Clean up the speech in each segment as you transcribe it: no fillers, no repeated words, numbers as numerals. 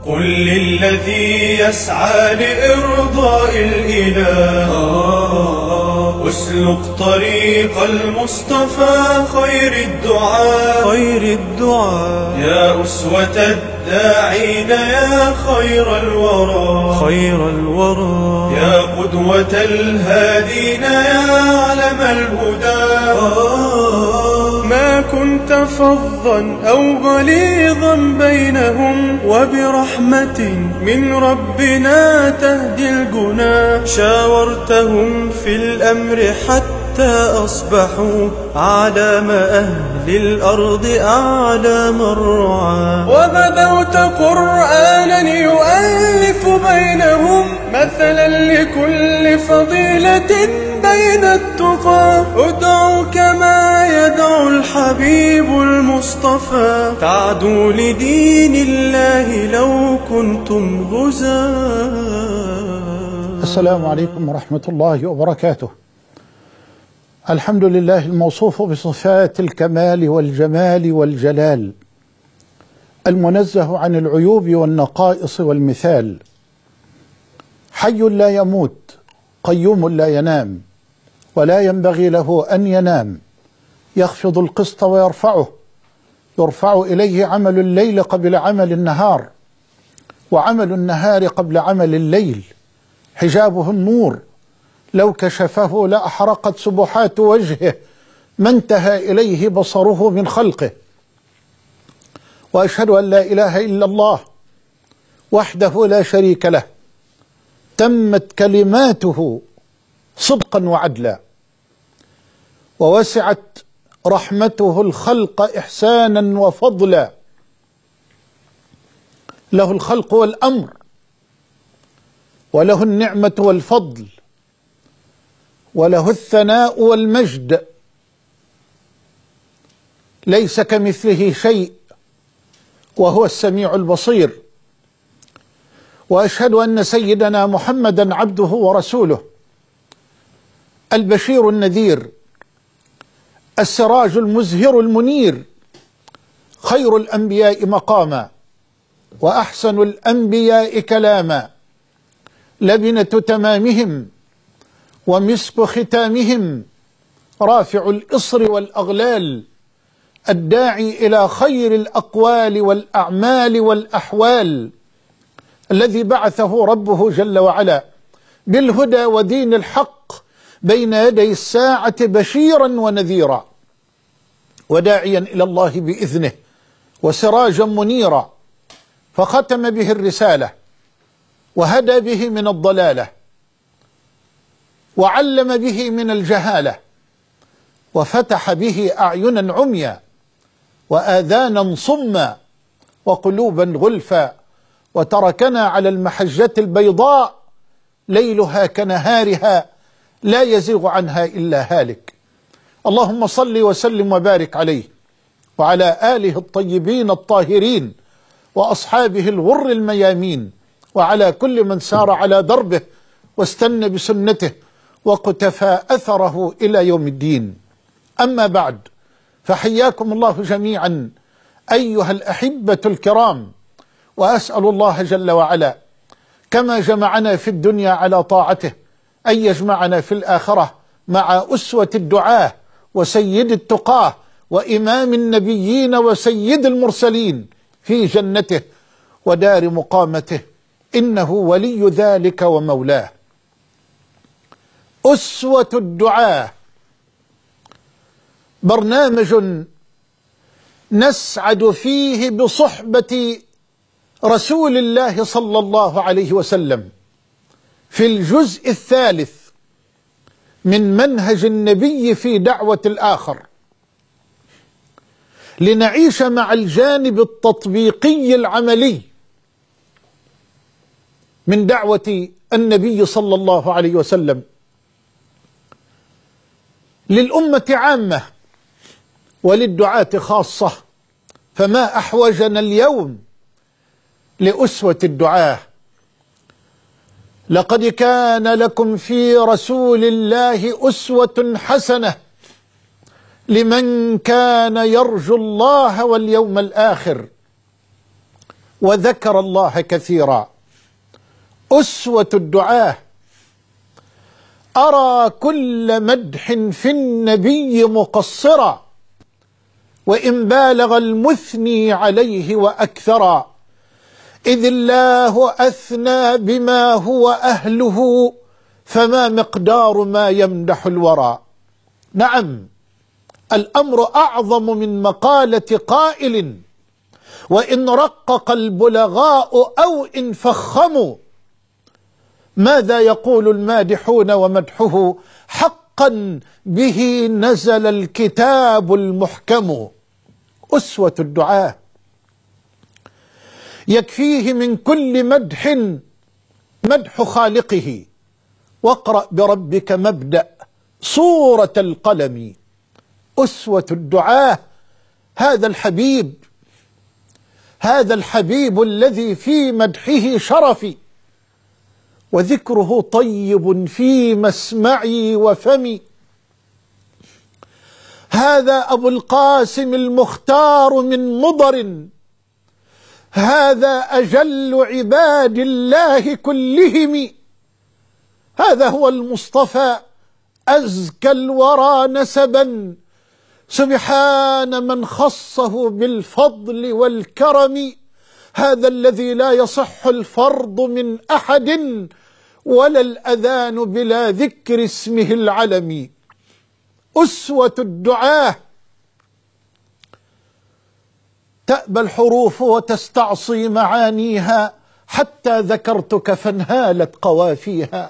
قل للذي يسعى لإرضاء الإله اسلك طريق المصطفى خير الدعاء يا أسوة الداعين يا خير الورى يا قدوة الهادين يا علم الهدى ما كنت فظا أو غليظا بينهم وبرحمة من ربنا تهدي الجنا شاورتهم في الأمر حتى أصبحوا علام أهل الأرض أعلام الرعاة وبدوت قرآنا يؤلف بينهم مثلا لكل فضيلة بين التقى ادعوا كما يدعو الحبيب المصطفى تعدوا لدين الله لو كنتم غزاة. السلام عليكم ورحمة الله وبركاته. الحمد لله الموصوف بصفات الكمال والجمال والجلال، المنزه عن العيوب والنقائص والمثال، حي لا يموت قيوم لا ينام ولا ينبغي له أن ينام، يخفض القسط ويرفعه، يرفع إليه عمل الليل قبل عمل النهار وعمل النهار قبل عمل الليل، حجابه النور لو كشفه لأحرقت سبحات وجهه ما انتهى إليه بصره من خلقه. وأشهد أن لا إله إلا الله وحده لا شريك له، تمت كلماته صدقا وعدلا، ووسعت رحمته الخلق إحسانا وفضلا، له الخلق والأمر وله النعمة والفضل وله الثناء والمجد، ليس كمثله شيء وهو السميع البصير. وأشهد أن سيدنا محمدا عبده ورسوله، البشير النذير، السراج المزهر المنير، خير الأنبياء مقاما وأحسن الأنبياء كلاما، لبنة تمامهم ومسك ختامهم، رافع الإصر والأغلال، الداعي إلى خير الأقوال والأعمال والأحوال، الذي بعثه ربه جل وعلا بالهدى ودين الحق بين يدي الساعة بشيرا ونذيرا وداعيا إلى الله بإذنه وسراجا منيرا، فختم به الرسالة وهدى به من الضلالة وعلم به من الجهالة وفتح به أعينا عميا وآذانا صما وقلوبا غلفا، وتركنا على المحجة البيضاء ليلها كنهارها لا يزيغ عنها إلا هالك. اللهم صل وسلم وبارك عليه وعلى آله الطيبين الطاهرين وأصحابه الغر الميامين وعلى كل من سار على دربه واستنى بسنته وقتفى أثره إلى يوم الدين. أما بعد، فحياكم الله جميعا أيها الأحبة الكرام، وأسأل الله جل وعلا كما جمعنا في الدنيا على طاعته أن يجمعنا في الآخرة مع أسوة الدعاة وسيد التقاه وإمام النبيين وسيد المرسلين في جنته ودار مقامته، إنه ولي ذلك ومولاه. أسوة الدعاة برنامج نسعد فيه بصحبة رسول الله صلى الله عليه وسلم في الجزء الثالث من منهج النبي في دعوة الآخر، لنعيش مع الجانب التطبيقي العملي من دعوة النبي صلى الله عليه وسلم للأمة عامة وللدعاة خاصة. فما أحوجنا اليوم لأسوة الدعاة. لقد كان لكم في رسول الله أسوة حسنة لمن كان يرجو الله واليوم الآخر وذكر الله كثيرا. أسوة الدعاة. أرى كل مدح في النبي مقصرا، وإن بالغ المثني عليه وأكثرا، إذ الله أثنى بما هو أهله، فما مقدار ما يمدح الورى. نعم، الأمر أعظم من مقالة قائل، وإن رقق البلغاء أو إن فخموا. ماذا يقول المادحون ومدحه؟ حقا به نزل الكتاب المحكم. أسوة الدعاة. يكفيه من كل مدح مدح خالقه، واقرأ بربك مبدأ سورة القلم. أسوة الدعاة. هذا الحبيب الذي في مدحه شرفي، وذكره طيب في مسمعي وفمي. هذا أبو القاسم المختار من مضر، هذا أجل عباد الله كلهم. هذا هو المصطفى أزكى الورى نسبا، سبحان من خصه بالفضل والكرم. هذا الذي لا يصح الفرض من أحد، ولا الأذان بلا ذكر اسمه العلم. أسوة الدعاة. تأبى الحروف وتستعصي معانيها، حتى ذكرتك فانهالت قوافيها.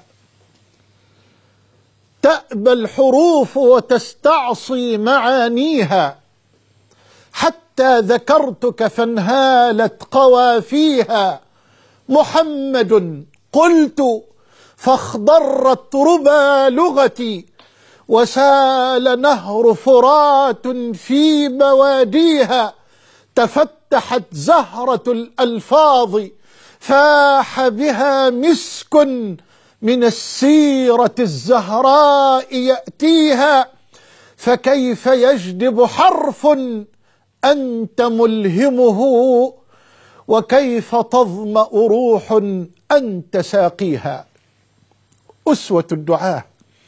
تأبى الحروف وتستعصي معانيها، حتى ذكرتك فانهالت قوافيها. محمد قلت فاخضرت ربى لغتي، وسال نهر فرات في بواديها. تفتحت زهرة الألفاظ، فاح بها مسك من السيرة الزهراء يأتيها. فكيف يجدب حرف أنت ملهمه، وكيف تظمأ روح أنت ساقيها. أسوة الدعاة.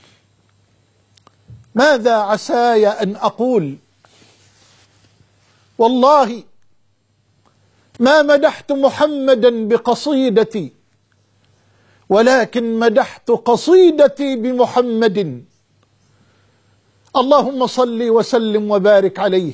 ماذا عساي أن أقول؟ والله ما مدحت محمدا بقصيدتي، ولكن مدحت قصيدتي بمحمد. اللهم صل وسلم وبارك عليه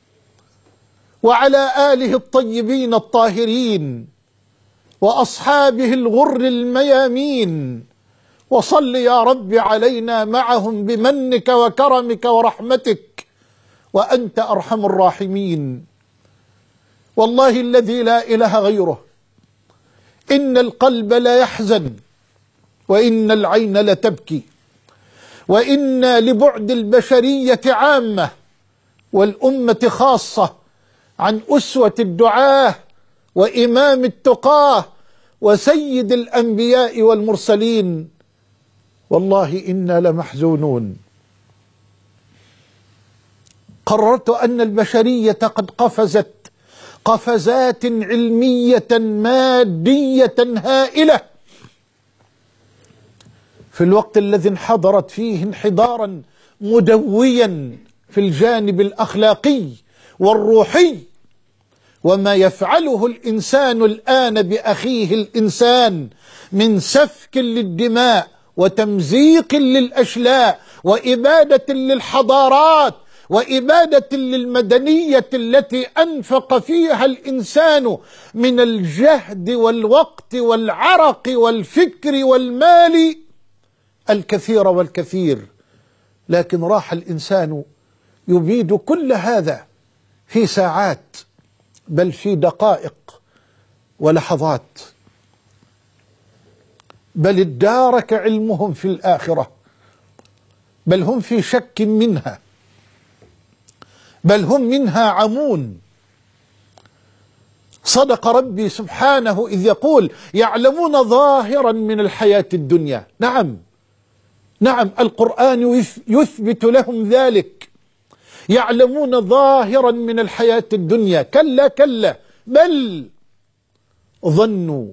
وعلى آله الطيبين الطاهرين وأصحابه الغر الميامين، وصل يا رب علينا معهم بمنك وكرمك ورحمتك، وأنت أرحم الراحمين. والله الذي لا إله غيره، إن القلب لا يحزن، وإن العين لتبكي، وإن لبعد البشرية عامة والأمة خاصة عن أسوة الدعاة وإمام التقاه وسيد الأنبياء والمرسلين. والله إنا لمحزونون. قررت أن البشرية قد قفزت قفزات علمية مادية هائلة في الوقت الذي انحدرت فيه انحدارا مدويا في الجانب الأخلاقي والروحي. وما يفعله الإنسان الآن بأخيه الإنسان من سفك للدماء وتمزيق للأشلاء وإبادة للحضارات وإبادة للمدنية التي أنفق فيها الإنسان من الجهد والوقت والعرق والفكر والمال الكثير والكثير، لكن راح الإنسان يبيد كل هذا في ساعات، بل في دقائق ولحظات. بل ادارك علمهم في الآخرة، بل هم في شك منها، بل هم منها عمون. صدق ربي سبحانه إذ يقول يعلمون ظاهرا من الحياة الدنيا. نعم القرآن يثبت لهم ذلك، يعلمون ظاهرا من الحياة الدنيا. كلا بل ظنوا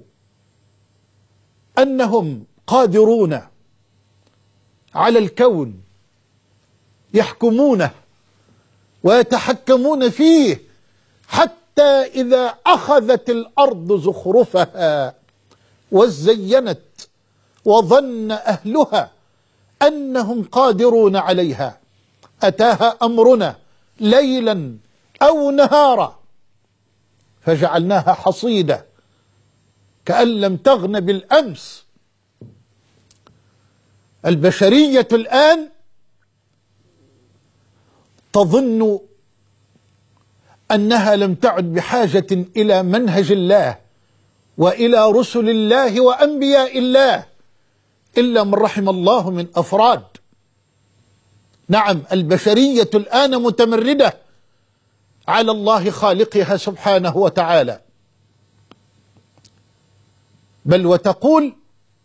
أنهم قادرون على الكون، يحكمونه ويتحكمون فيه، حتى إذا أخذت الأرض زخرفها وزينت وظن أهلها أنهم قادرون عليها أتاها أمرنا ليلا أو نهارا فجعلناها حصيدا كأن لم تغن بالأمس. البشرية الآن تظن أنها لم تعد بحاجة إلى منهج الله وإلى رسل الله وأنبياء الله إلا من رحم الله من أفراد. نعم، البشرية الآن متمردة على الله خالقها سبحانه وتعالى، بل وتقول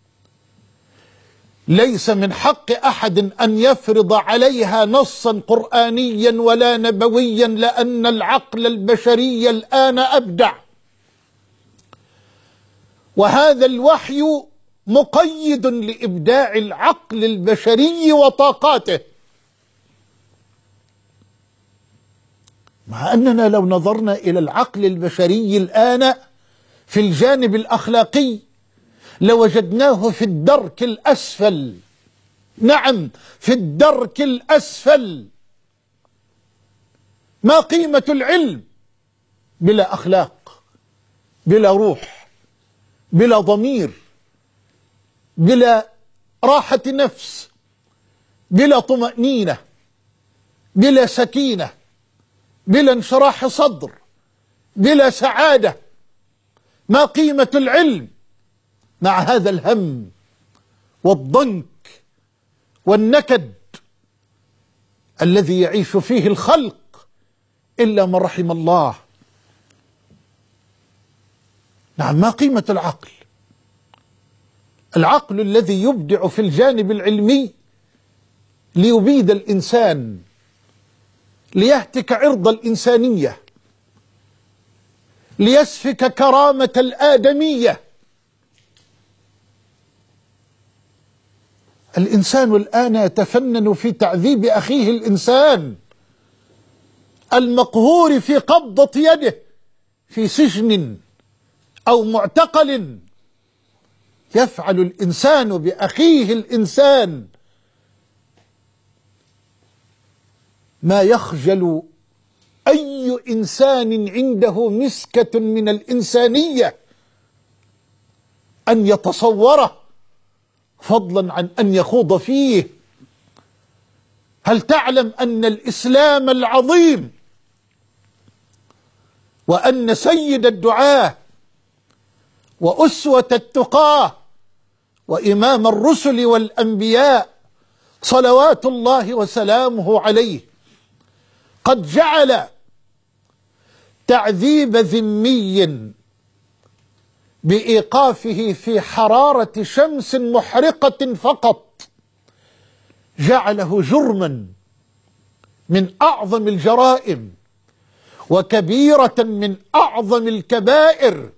ليس من حق أحد أن يفرض عليها نصا قرآنيا ولا نبويا، لأن العقل البشري الآن أبدع، وهذا الوحي مقيد لإبداع العقل البشري وطاقاته. مع أننا لو نظرنا إلى العقل البشري الآن في الجانب الأخلاقي لوجدناه في الدرك الأسفل. نعم، في الدرك الأسفل. ما قيمة العلم بلا أخلاق، بلا روح، بلا ضمير، بلا راحة نفس، بلا طمأنينة، بلا سكينة، بلا انشراح صدر، بلا سعادة؟ ما قيمة العلم مع هذا الهم والضنك والنكد الذي يعيش فيه الخلق إلا من رحم الله؟ نعم، ما قيمة العقل؟ العقل الذي يبدع في الجانب العلمي ليبيد الإنسان، ليهتك عرض الإنسانية، ليسفك كرامة الآدمية. الإنسان الآن يتفنن في تعذيب أخيه الإنسان المقهور في قبضة يده في سجن أو معتقل. يفعل الإنسان بأخيه الإنسان ما يخجل أي إنسان عنده مسكة من الإنسانية أن يتصوره، فضلا عن أن يخوض فيه. هل تعلم أن الإسلام العظيم وأن سيد الدعاة وأسوة التقاة وإمام الرسل والأنبياء صلوات الله وسلامه عليه قد جعل تعذيب ذمي بإيقافه في حرارة شمس محرقة فقط جعله جرما من أعظم الجرائم وكبيرة من أعظم الكبائر.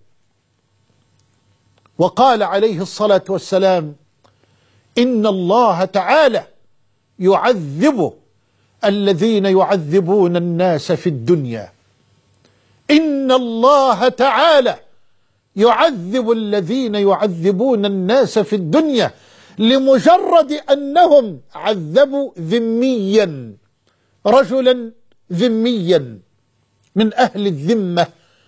وقال عليه الصلاة والسلام: إن الله تعالى يعذب الذين يعذبون الناس في الدنيا. إن الله تعالى يعذب الذين يعذبون الناس في الدنيا لمجرد أنهم عذبوا ذميا، رجلا ذميا من أهل الذمة.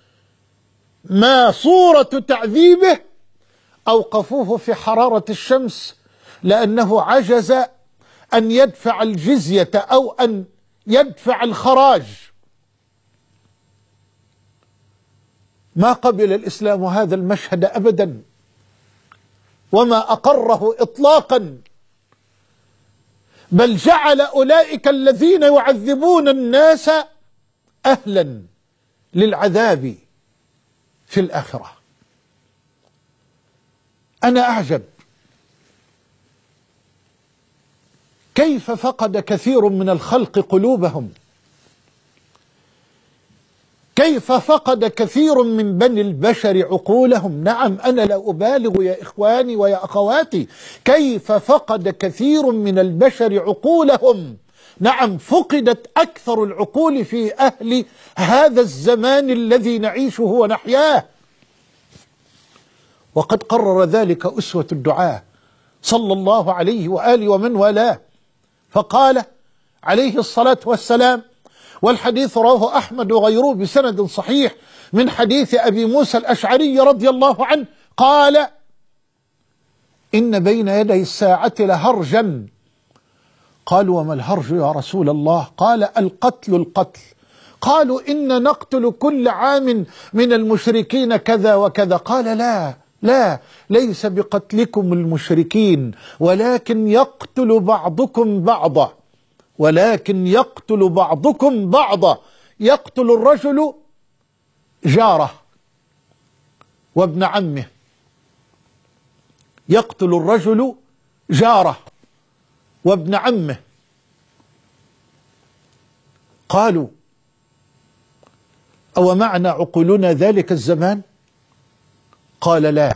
ما صورة تعذيبه؟ أوقفوه في حرارة الشمس لأنه عجز أن يدفع الجزية أو أن يدفع الخراج. ما قبل الإسلام هذا المشهد أبدا، وما أقره إطلاقا، بل جعل أولئك الذين يعذبون الناس أهلا للعذاب في الآخرة. أنا أعجب كيف فقد كثير من الخلق قلوبهم، كيف فقد كثير من بني البشر عقولهم. نعم، أنا لا أبالغ يا إخواني ويا أخواتي، كيف فقد كثير من البشر عقولهم. نعم، فقدت أكثر العقول في أهل هذا الزمان الذي نعيشه ونحياه. وقد قرر ذلك أسوة الدعاة صلى الله عليه وآله ومن والاه، فقال عليه الصلاة والسلام، والحديث رواه أحمد وغيره بسند صحيح من حديث أبي موسى الأشعري رضي الله عنه، قال: إن بين يدي الساعة لهرجا. قالوا: وما الهرج يا رسول الله؟ قال: القتل. قالوا: إن نقتل كل عام من المشركين كذا وكذا. قال: لا، ليس بقتلكم المشركين، ولكن يقتل بعضكم بعضا. يقتل الرجل جاره وابن عمه، يقتل الرجل جاره وابن عمه. قالوا: أو معنى عقولنا ذلك الزمان؟ قال: لا،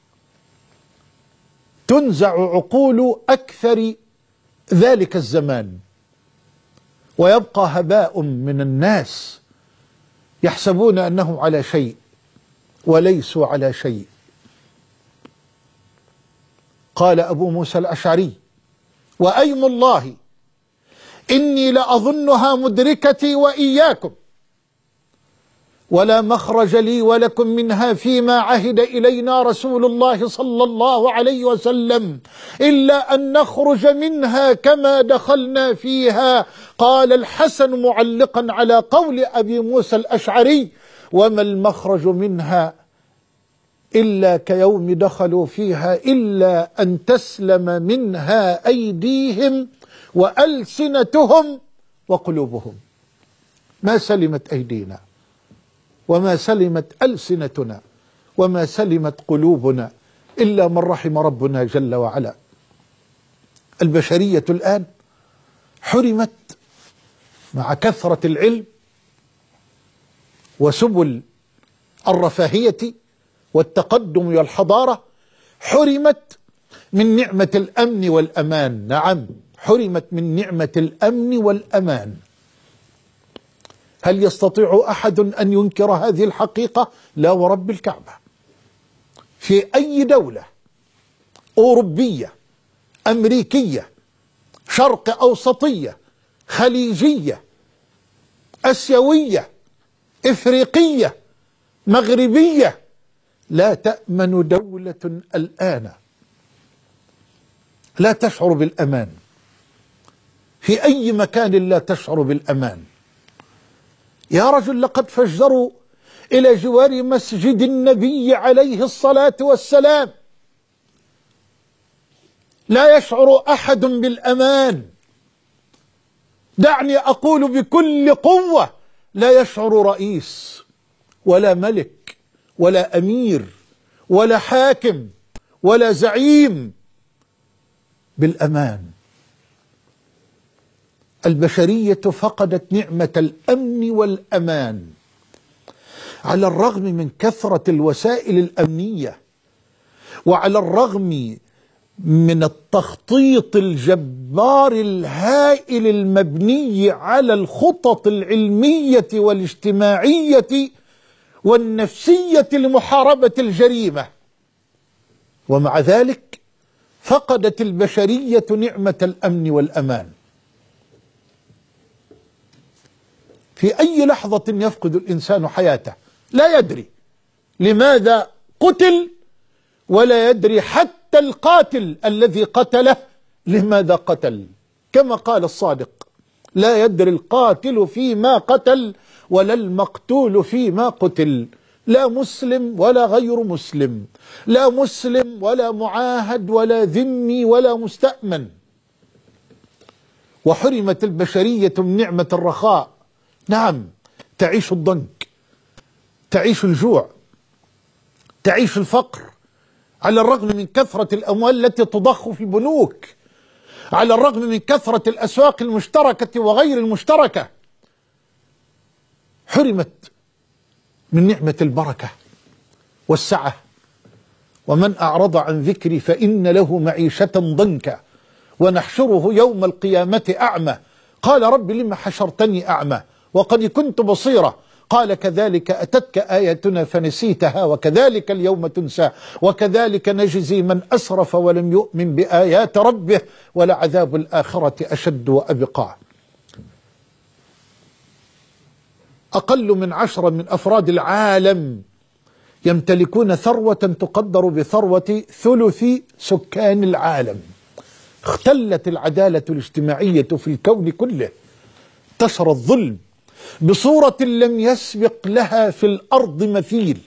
تنزع عقول أكثر ذلك الزمان، ويبقى هباء من الناس يحسبون أنهم على شيء وليسوا على شيء. قال أبو موسى الأشعري: وأيم الله إني لأظنها مدركتي وإياكم، ولا مخرج لي ولكم منها فيما عهد إلينا رسول الله صلى الله عليه وسلم، إلا أن نخرج منها كما دخلنا فيها. قال الحسن معلقا على قول أبي موسى الأشعري: وما المخرج منها إلا كيوم دخلوا فيها، إلا أن تسلم منها أيديهم وألسنتهم وقلوبهم. ما سلمت أيدينا، وما سلمت ألسنتنا، وما سلمت قلوبنا إلا من رحم ربنا جل وعلا. البشرية الآن حرمت مع كثرة العلم وسبل الرفاهية والتقدم والحضارة، حرمت من نعمة الأمن والأمان. نعم، حرمت من نعمة الأمن والأمان. هل يستطيع أحد أن ينكر هذه الحقيقة؟ لا ورب الكعبة. في أي دولة أوروبية، أمريكية، شرق أوسطية، خليجية، أسيوية، إفريقية، مغربية، لا تأمن دولة الآن، لا تشعر بالأمان. في أي مكان لا تشعر بالأمان. يا رجل، لقد فجروا إلى جوار مسجد النبي عليه الصلاة والسلام. لا يشعر أحد بالأمان. دعني أقول بكل قوة: لا يشعر رئيس ولا ملك ولا أمير ولا حاكم ولا زعيم بالأمان. البشرية فقدت نعمة الأمن والأمان، على الرغم من كثرة الوسائل الأمنية، وعلى الرغم من التخطيط الجبار الهائل المبني على الخطط العلمية والاجتماعية والنفسية لمحاربة الجريمة. ومع ذلك فقدت البشرية نعمة الأمن والأمان. في أي لحظة يفقد الإنسان حياته، لا يدري لماذا قتل، ولا يدري حتى القاتل الذي قتله لماذا قتل. كما قال الصادق: لا يدري القاتل فيما قتل ولا المقتول فيما قتل. لا مسلم ولا غير مسلم، لا مسلم ولا معاهد ولا ذمي ولا مستأمن. وحرمت البشرية من نعمة الرخاء. نعم، تعيش الضنك، تعيش الجوع، تعيش الفقر، على الرغم من كثرة الأموال التي تضخ في البنوك، على الرغم من كثرة الأسواق المشتركة وغير المشتركة. حرمت من نعمة البركة والسعة. ومن أعرض عن ذكري فإن له معيشة ضنكا ونحشره يوم القيامة أعمى قال رب لم حشرتني أعمى وقد كنت بصيرا قال كذلك أتتك آياتنا فنسيتها وكذلك اليوم تنسى وكذلك نجزي من أسرف ولم يؤمن بآيات ربه ولعذاب الآخرة أشد وأبقى. أقل من 10 من أفراد العالم يمتلكون ثروة تقدر بثروة ثلث سكان العالم. اختلت العدالة الاجتماعية في الكون كله، انتشر الظلم بصورة لم يسبق لها في الأرض مثيل.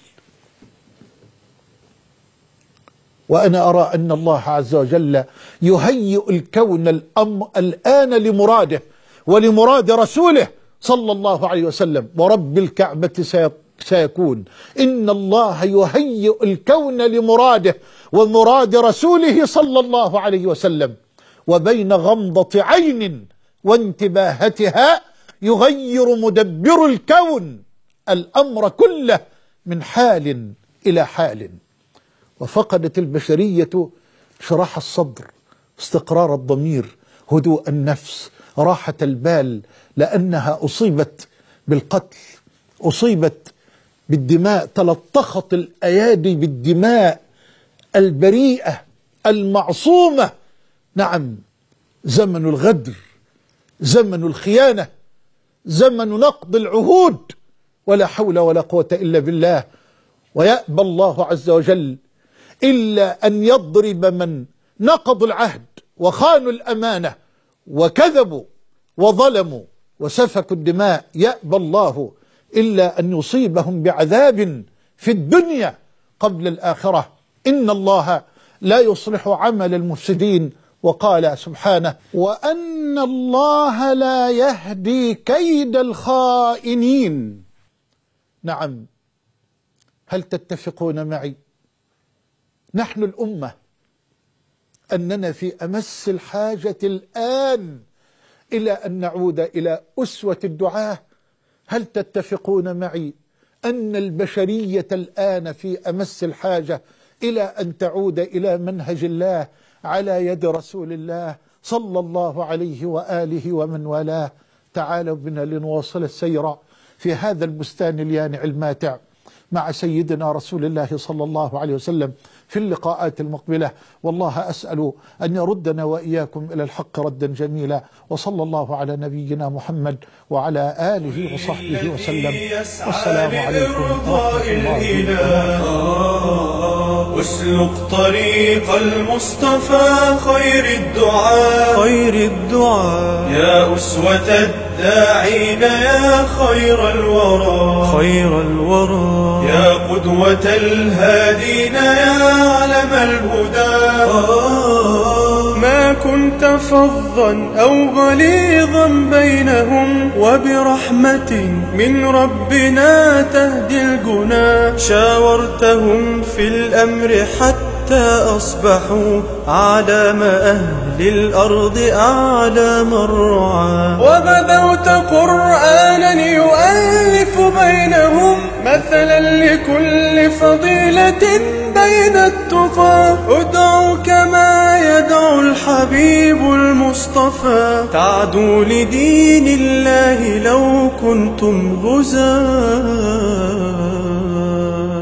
وأنا أرى أن الله عز وجل يهيئ الكون الآن لمراده ولمراد رسوله صلى الله عليه وسلم. ورب الكعبة سيكون إن الله يهيئ الكون لمراده ومراد رسوله صلى الله عليه وسلم، وبين غمضة عين وانتباهتها يغير مدبر الكون الأمر كله من حال إلى حال. وفقدت البشرية شراح الصدر، استقرار الضمير، هدوء النفس، راحة البال، لأنها أصيبت بالقتل، أصيبت بالدماء، تلطخت الأيادي بالدماء البريئة المعصومة. نعم، زمن الغدر، زمن الخيانة، زمن نقض العهود، ولا حول ولا قوة إلا بالله. ويأبى الله عز وجل إلا أن يضرب من نقضوا العهد وخانوا الأمانة وكذبوا وظلموا وسفكوا الدماء. يأبى الله إلا أن يصيبهم بعذاب في الدنيا قبل الآخرة. إن الله لا يصلح عمل المفسدين. وقال سبحانه: وأن الله لا يهدي كيد الخائنين. نعم، هل تتفقون معي نحن الأمة أننا في أمس الحاجة الآن إلى أن نعود إلى أسوة الدعاة؟ هل تتفقون معي أن البشرية الآن في أمس الحاجة إلى أن تعود إلى منهج الله على يد رسول الله صلى الله عليه وآله ومن والاه؟ تعالوا بنا لنواصل السير في هذا البستان اليانع الماتع مع سيدنا رسول الله صلى الله عليه وسلم في اللقاءات المقبلة. والله أسأل أن يردنا وإياكم إلى الحق ردا جميلا. وصلى الله على نبينا محمد وعلى آله وصحبه وسلم. والسلام عليكم ورحمة الله وبركاته. اسلك طريق المصطفى خير الدعاء يا أسوة الداعين يا خير الورى يا قدوة الهادين يا علم الهدى. ما كنت فظا أو غليظا بينهم وبرحمة من ربنا تهدي الجنا. شاورتهم في الأمر حتى أصبحوا أعلام أهل الأرض أعلام الرعاة. وبدوت قرآنا يؤلف بينهم مثلا لكل فضيلة بين التقى. ادعوا كما يدعو الحبيب المصطفى. تعدوا لدين الله لو كنتم غزاة.